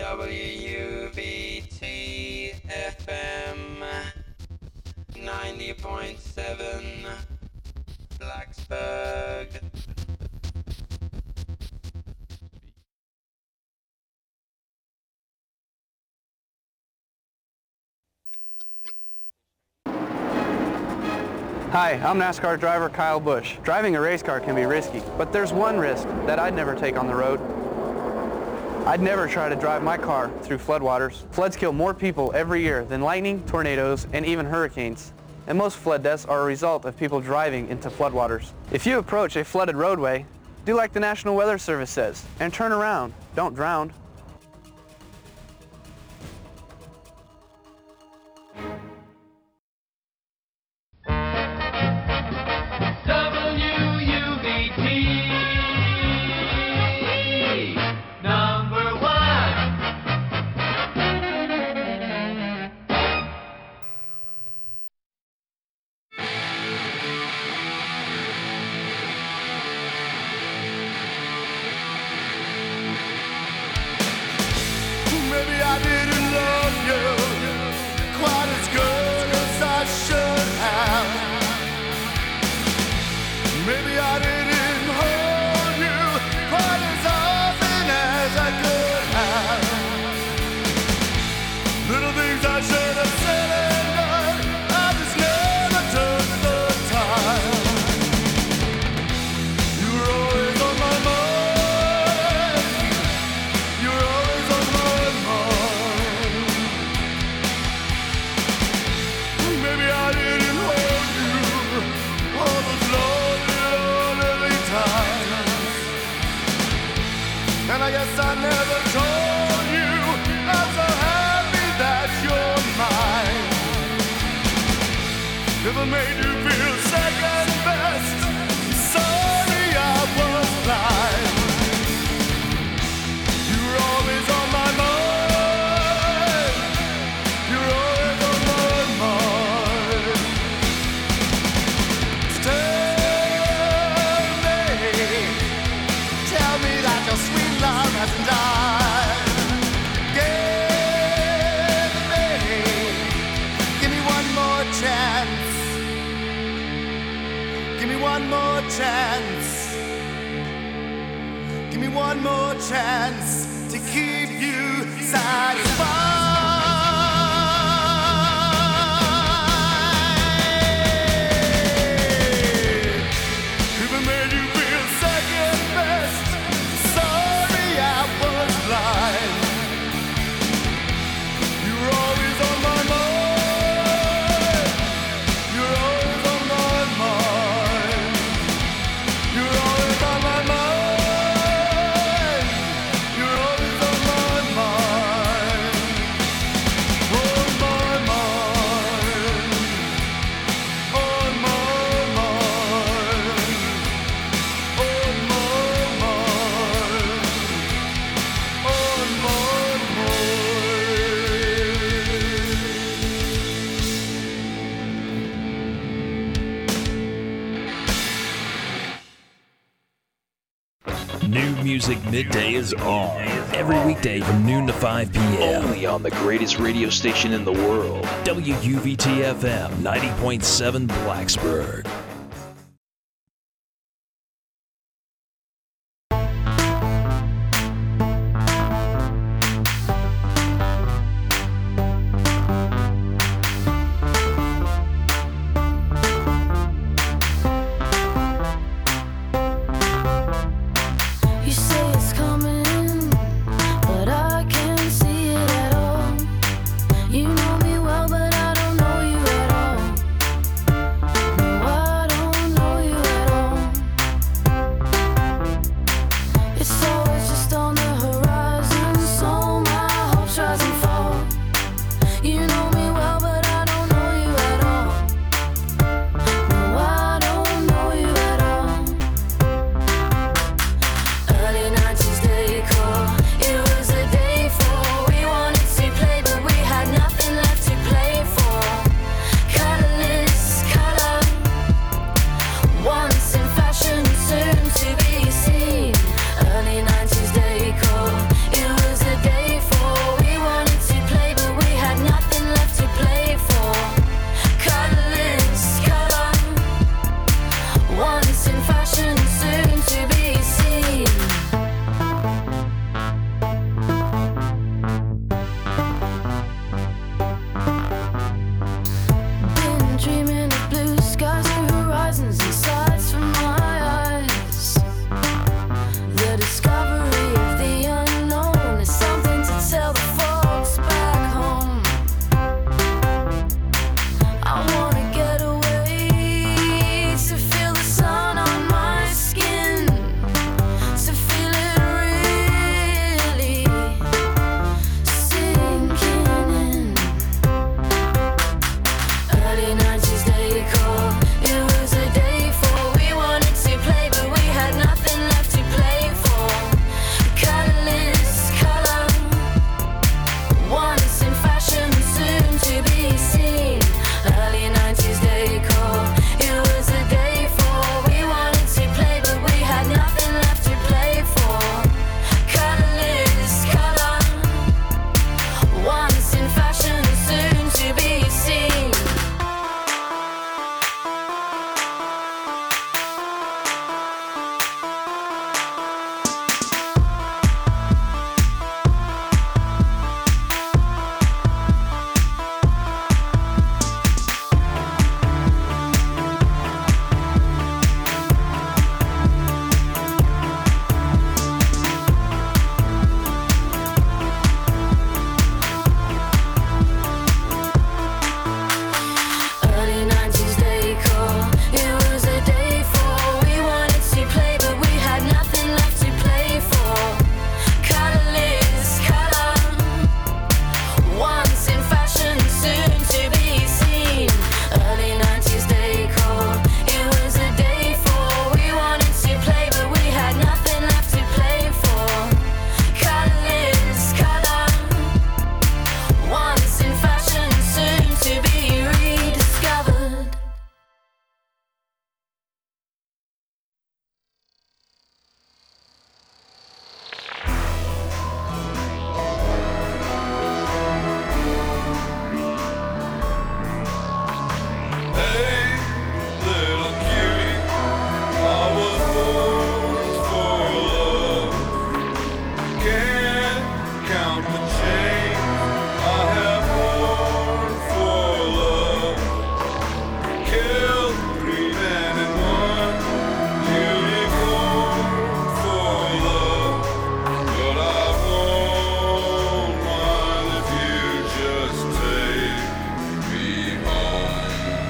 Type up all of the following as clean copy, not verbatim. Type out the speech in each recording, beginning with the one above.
WUBT FM 90.7 Blacksburg. Hi, I'm NASCAR driver Kyle Busch. Driving a race car can be risky, but there's one risk that I'd never take on the road. I'd never try to drive my car through floodwaters. Floods kill more people every year than lightning, tornadoes, and even hurricanes. And most flood deaths are a result of people driving into floodwaters. If you approach a flooded roadway, do like the National Weather Service says, and turn around. Don't drown. And I guess I never told you I'm so happy that you're mine. If I made you feel second best, sorry I was blind. You were always on my mind. You're always on my mind. Tell me that your sweet love hasn't died. Give me one more chance. Give me one more chance. Give me one more chance to keep you satisfied. If I made you feel second best, sorry I was blind. You were always on my mind. You're always on my mind. You're always on my mind. You're always on my mind. On my mind. On my mind. On my mind. On my New Music Midday is on every weekday from noon to 5 p.m. Only on the greatest radio station in the world. WUVT-FM 90.7 Blacksburg. You say it's coming, but I can't see it at all. You know me well, but I don't know you at all. No, I dreaming of blue skies or horizons and sights from my eyes. The discovery of the unknown is something to tell the folks back home. I wanna get away to feel the sun on my skin, to feel it really sinking in. Early 90s decor, it was a day for. We wanted to play, but we had nothing left to play for. Colorless color, once in fashion, soon to be seen. Early 90s decor, it was a day for. We wanted to play, but we had nothing left to play for. Colorless color, once in fashion, soon to be seen. Early 90s decor, it was a day for. We wanted to play, but we had nothing left to play for. Colorless color, once in fashion, soon to be seen. Early 90s decor, it was a day for. We wanted to play, but we had nothing left to play for. Colorless color, once in fashion, soon to be rediscovered. Hey, little cutie, I was born for love. Can't count the chains I have worn for love. Killed 3 men and 1 unicorn for love. But I won't mind if you just take me home.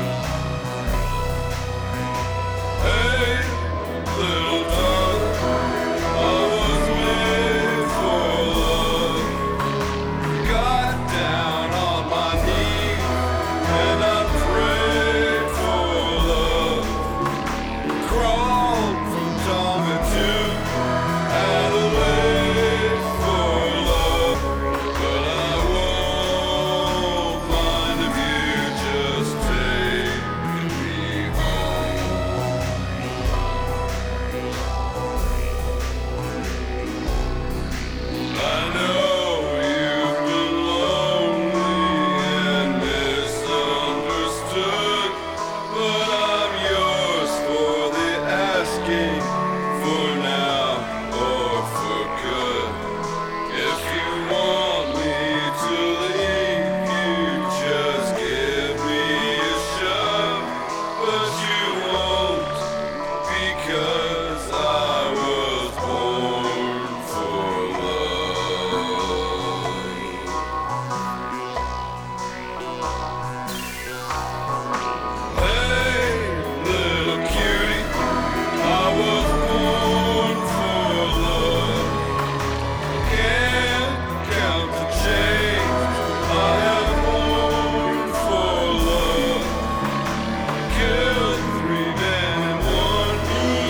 Hey, little dove, I was made for love. Got down on my knees and I prayed for love. Crawled from Tommy to Adelaide for love. But I won't mind if you just take me home. I know you've been lonely and misunderstood, but I'm yours for the asking, for now or for good. If you want me to leave, you just give me a shove, but you won't, because I was born for love. Hey, little cutie, I was born for love. Can't count the chains I have worn for love. Killed 3 men and 1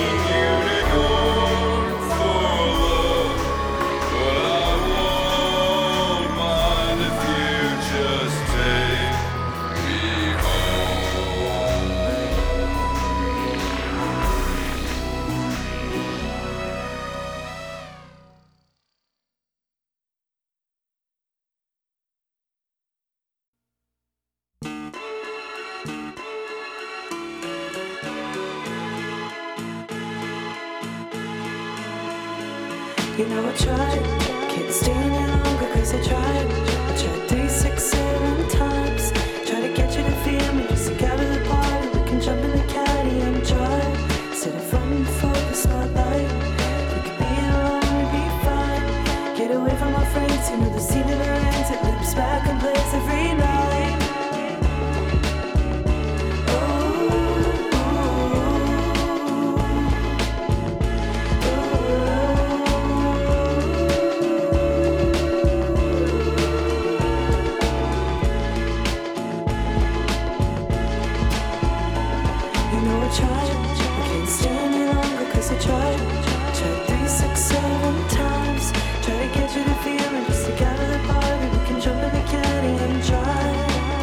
unicorn for love. But I won't mind if you just take me home. You know I tried, can't stay any longer cause I tried 3, 6, 7 times. Try to get you to feel me, just to gather the I tried. I can't stay any longer cause I tried. Tried 3, 6, 7 times. Try to get you to feel it just to get out of the party. We can jump in the caddy and try.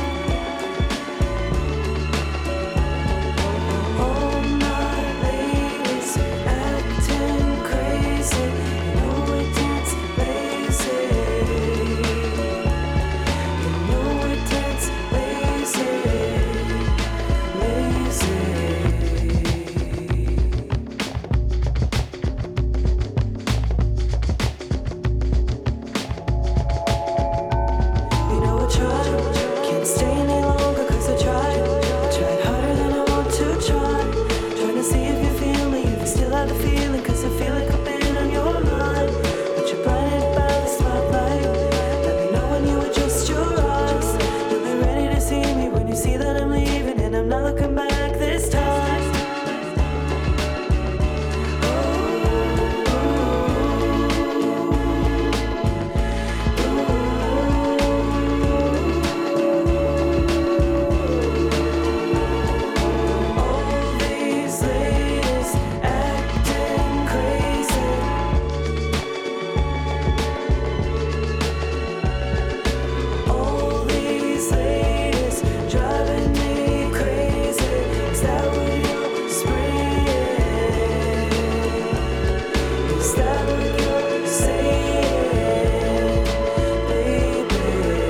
All my ladies acting crazy. You know we dance lazy. You know we dance lazy. You know I tried, can't stay any longer cause I tried. I tried harder than I want to try. Trying to see if you feel me, if you still have the feeling. Cause I feel like I've been on your mind. But you're blinded by the spotlight. Let me know when you adjust your eyes. You'll be ready to see me when you see that I'm leaving. And I'm not looking back this time. All these ladies acting crazy. All these ladies driving me crazy. Is that what you're spraying? Is that what you're saying, baby?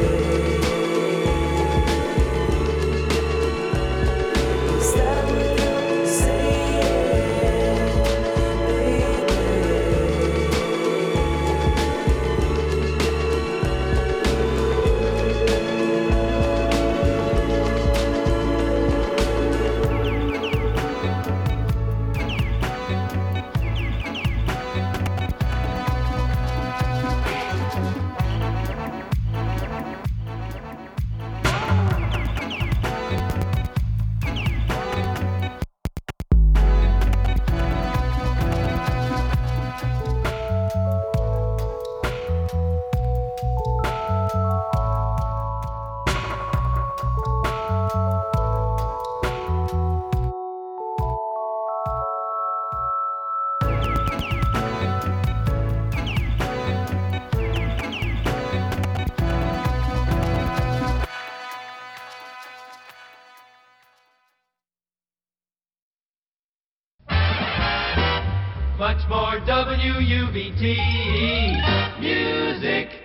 Is that what you're saying, baby? Much more WUBT music.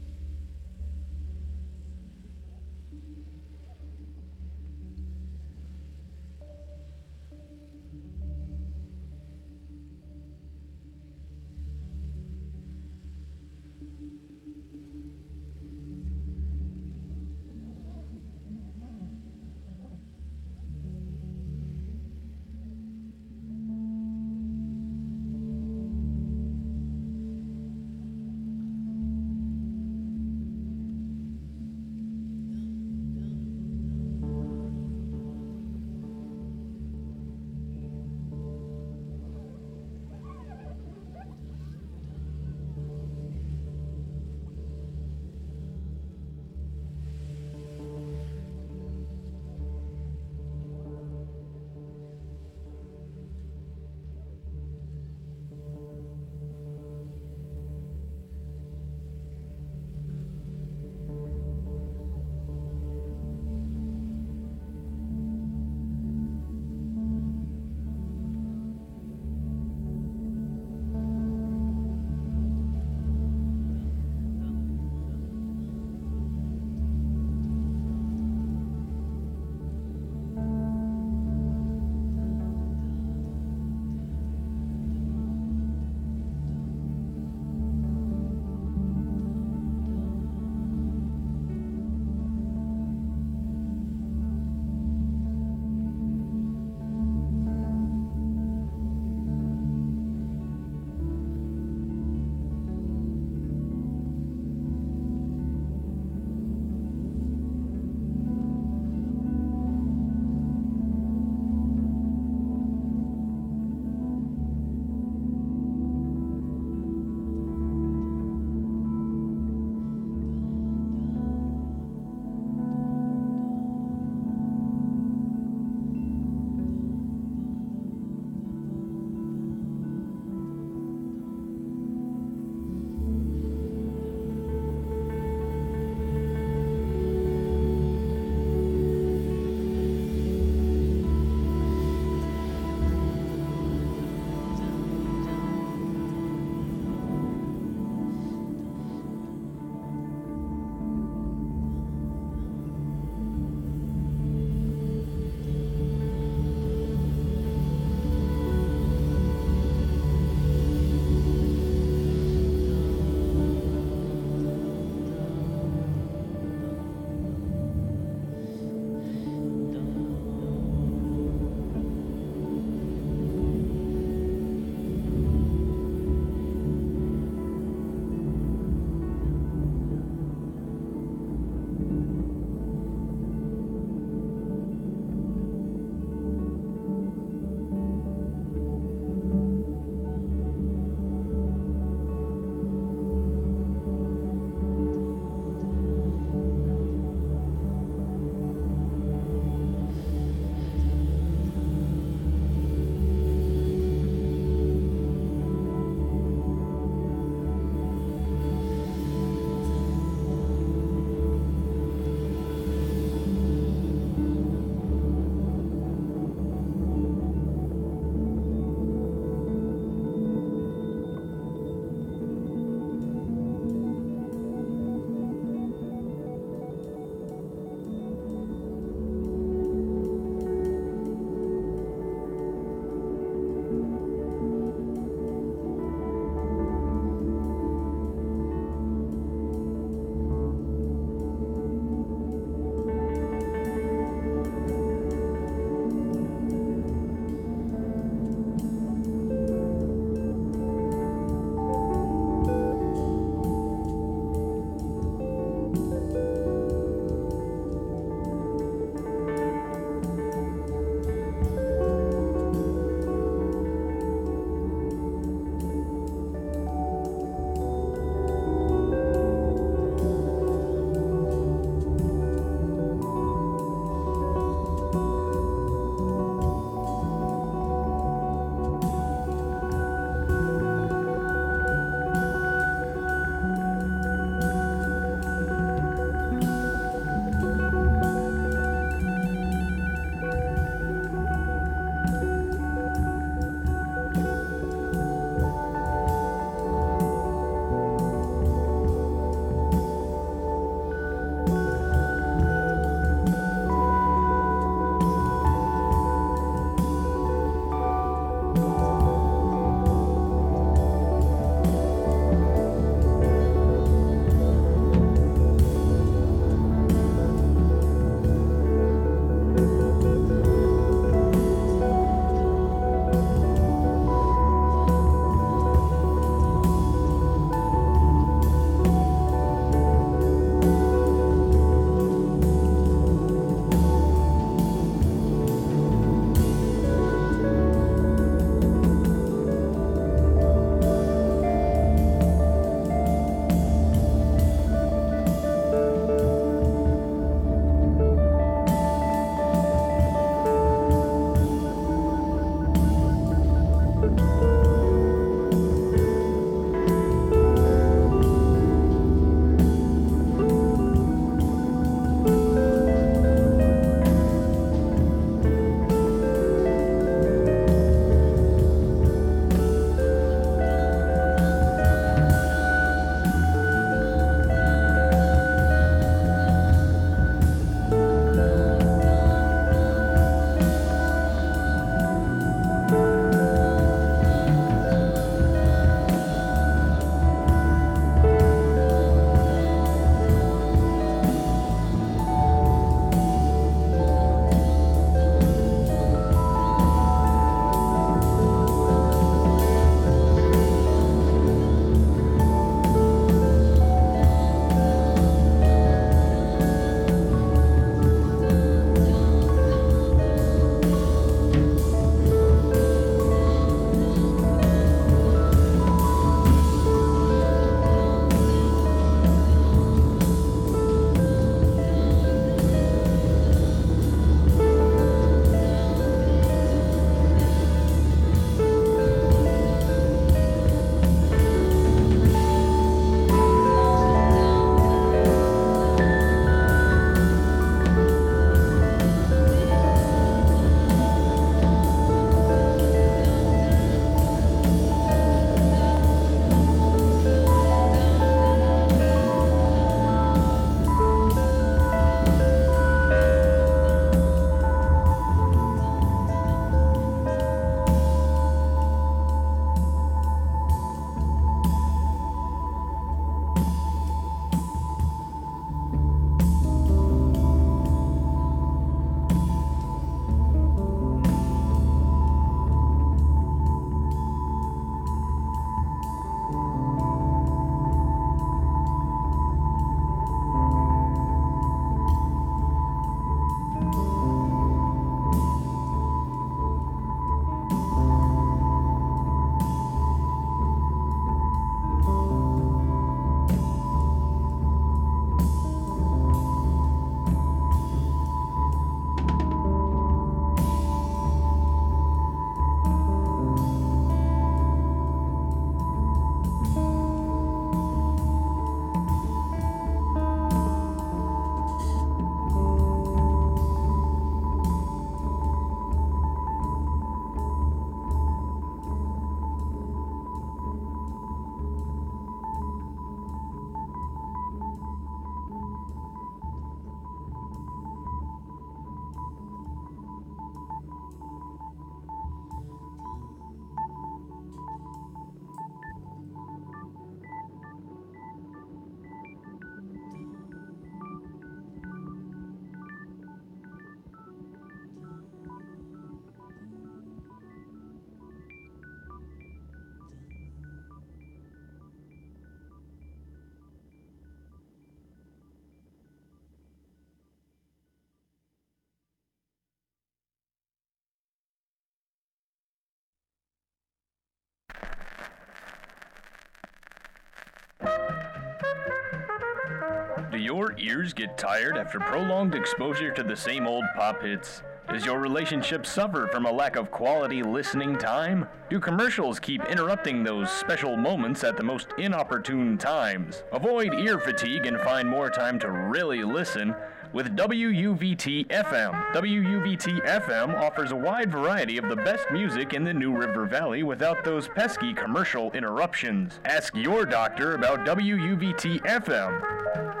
Do your ears get tired after prolonged exposure to the same old pop hits? Does your relationship suffer from a lack of quality listening time? Do commercials keep interrupting those special moments at the most inopportune times? Avoid ear fatigue and find more time to really listen with WUVT-FM. WUVT-FM offers a wide variety of the best music in the New River Valley without those pesky commercial interruptions. Ask your doctor about WUVT-FM.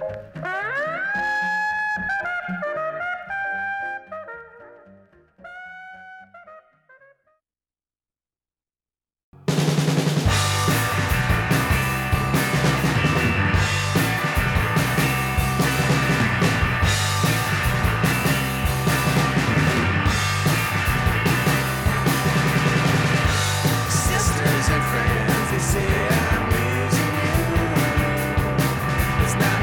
Sisters and friends, they say I'm losing you. It's not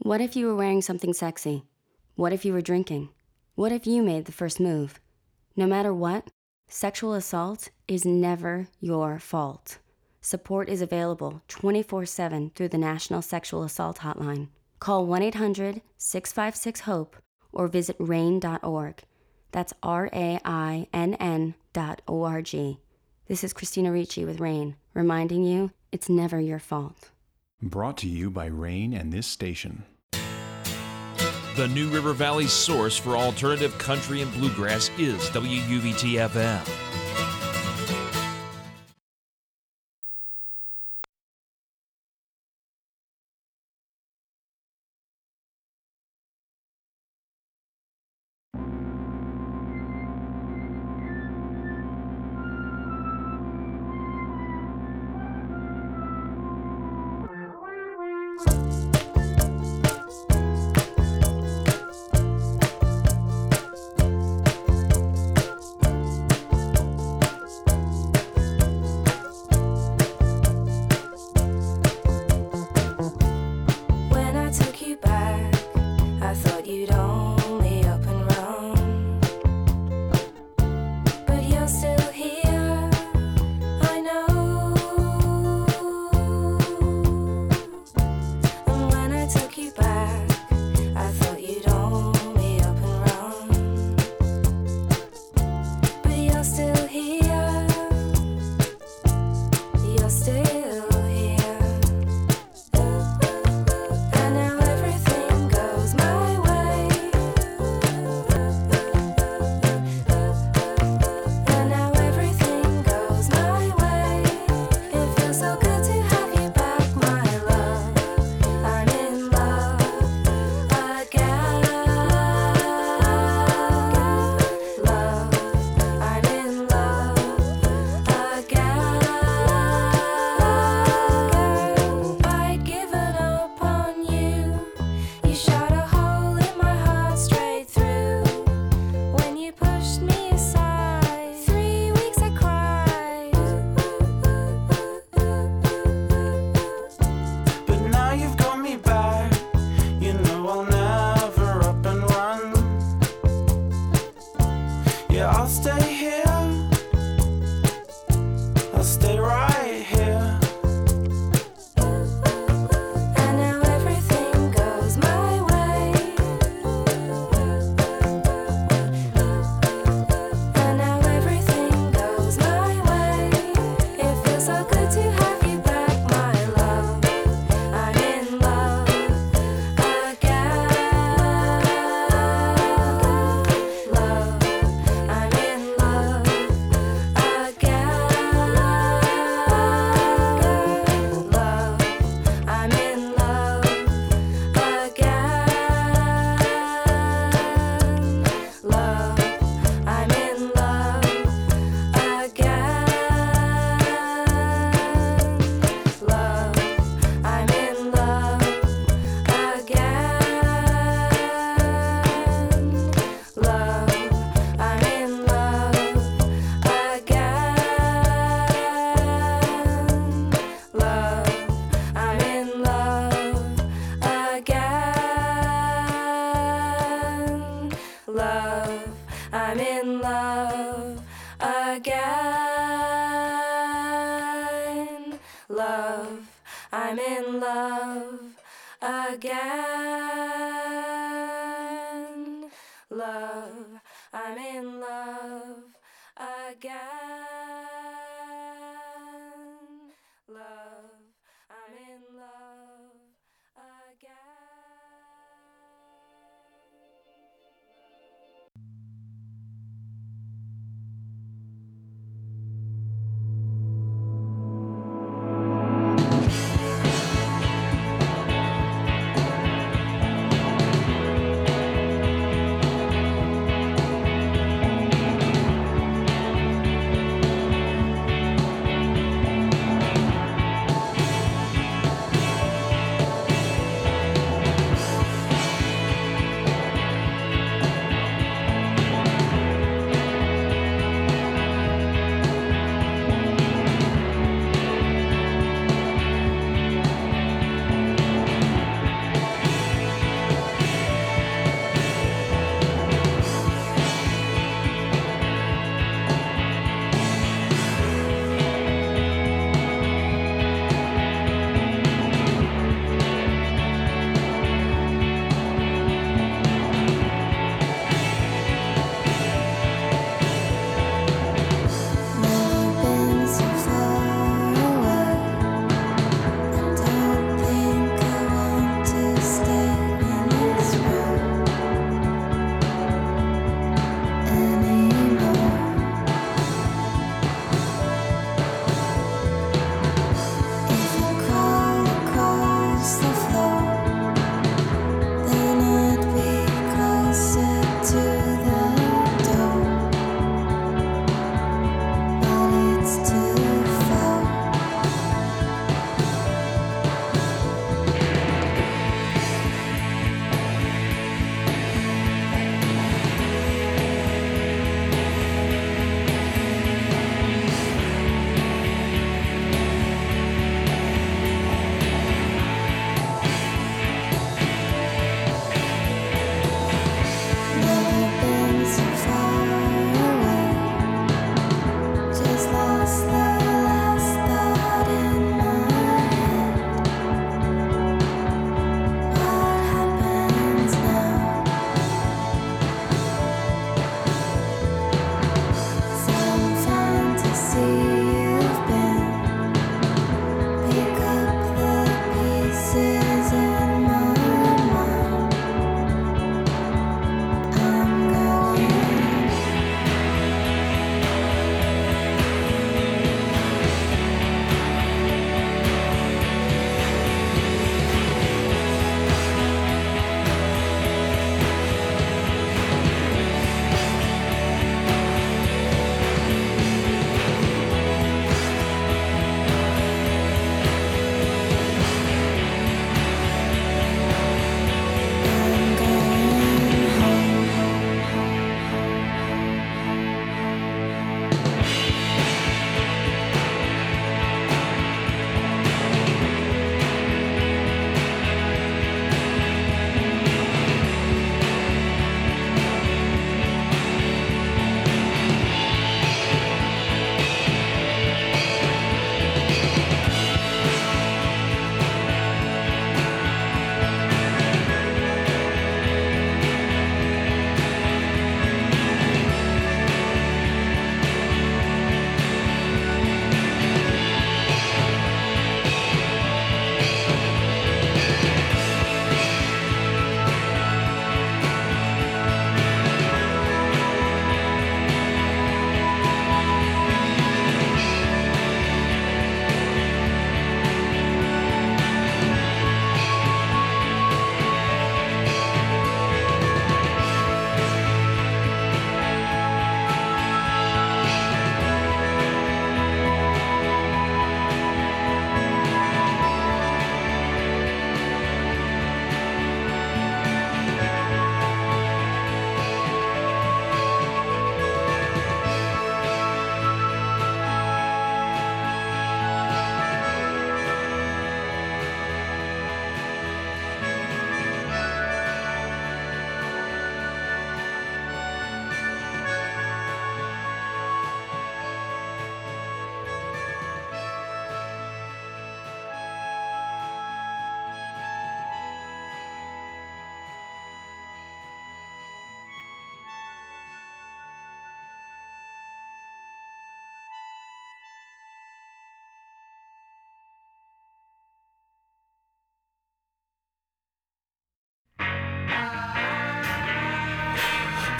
What if you were wearing something sexy? What if you were drinking? What if you made the first move? No matter what, sexual assault is never your fault. Support is available 24/7 through the National Sexual Assault Hotline. Call 1-800-656-HOPE or visit RAINN.org. That's RAINN.org. This is Christina Ricci with RAINN, reminding you it's never your fault. Brought to you by RAINN and this station. The New River Valley's source for alternative country and bluegrass is WUVT-FM. I'm in love again. Love, I'm in love again. Love, I'm in love again.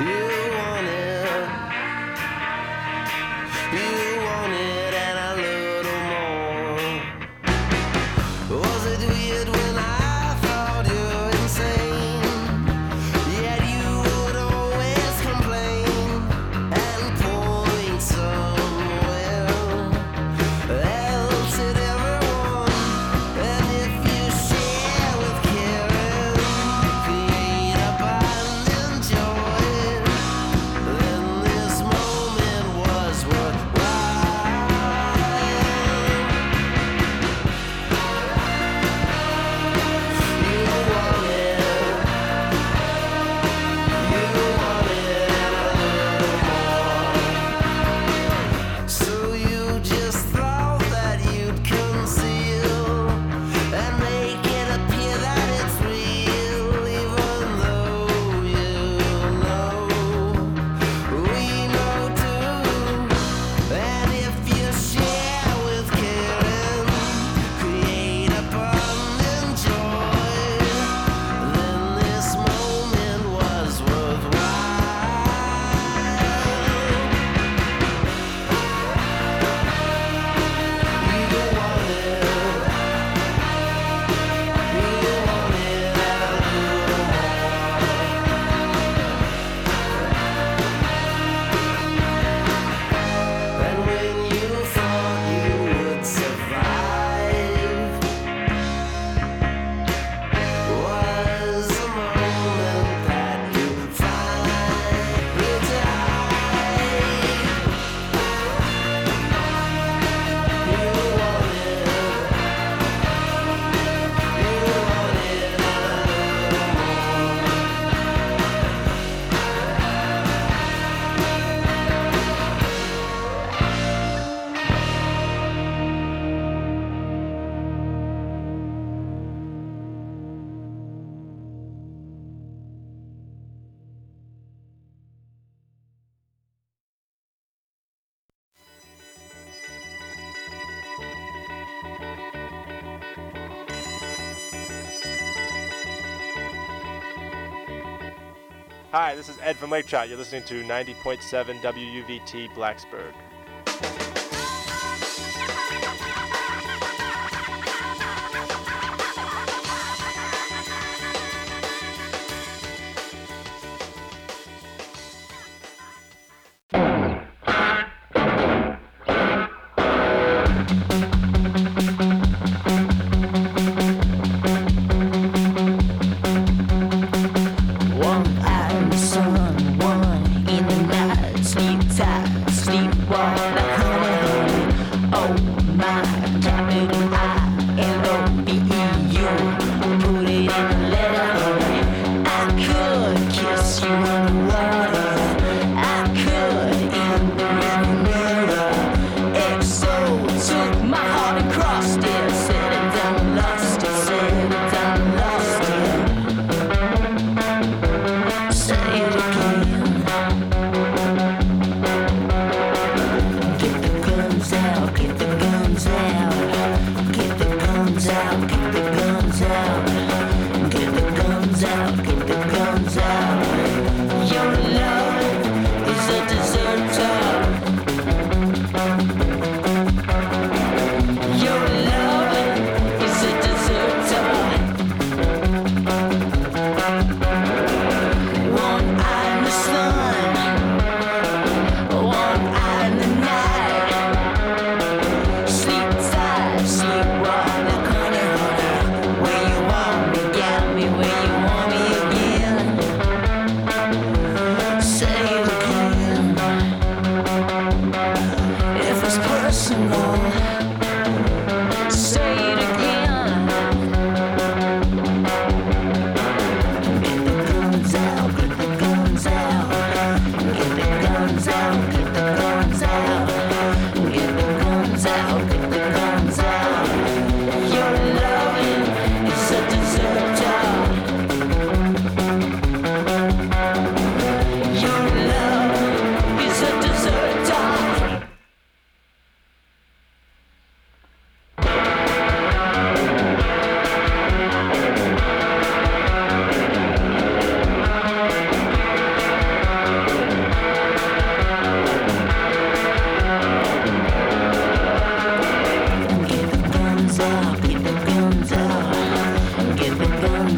Hi, this is Ed from Lake Trout. You're listening to 90.7 WUVT Blacksburg. One in the night, sleep tight, sleep walk.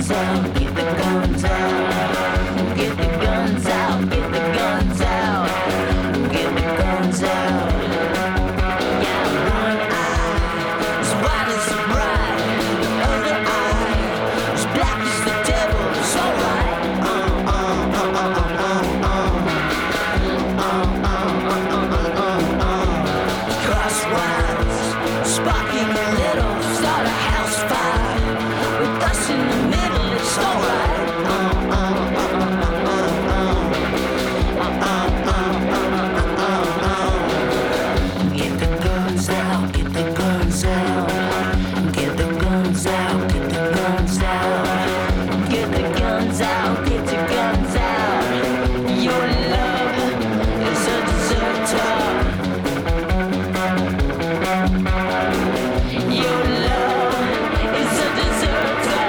guns out, get the guns out. Get the guns out, get the guns out. Get the guns out. Yeah, one eye is white as the bride. The other eye is black as the devil. It's alright. Crosswise, sparking a little, start a house fire. With us in the middle, it's alright. Get the guns out, get the guns out. Get the guns out, get the guns out. Get the guns out, get the guns out. Your love is a deserter. Your love is a deserter.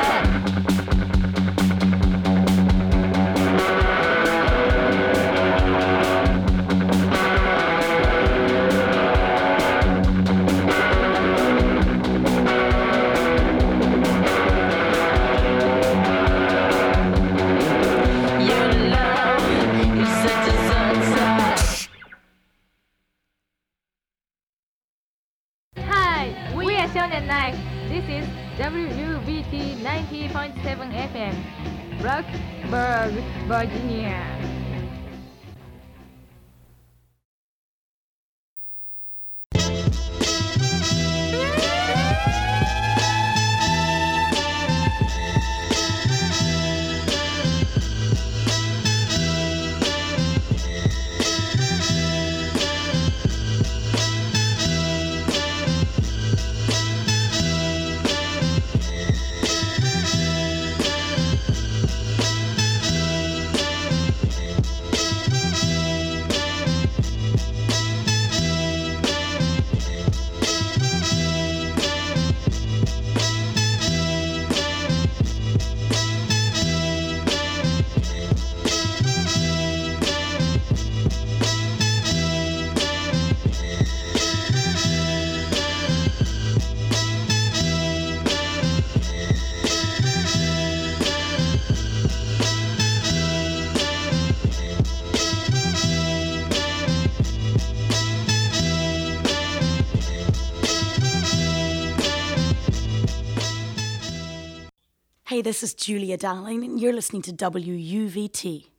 Your love is a deserter. Hi, we are Shonen Night. This is WUBT 90.7 FM, Blacksburg, Virginia. Hey, this is Julia Darling, and you're listening to WUVT.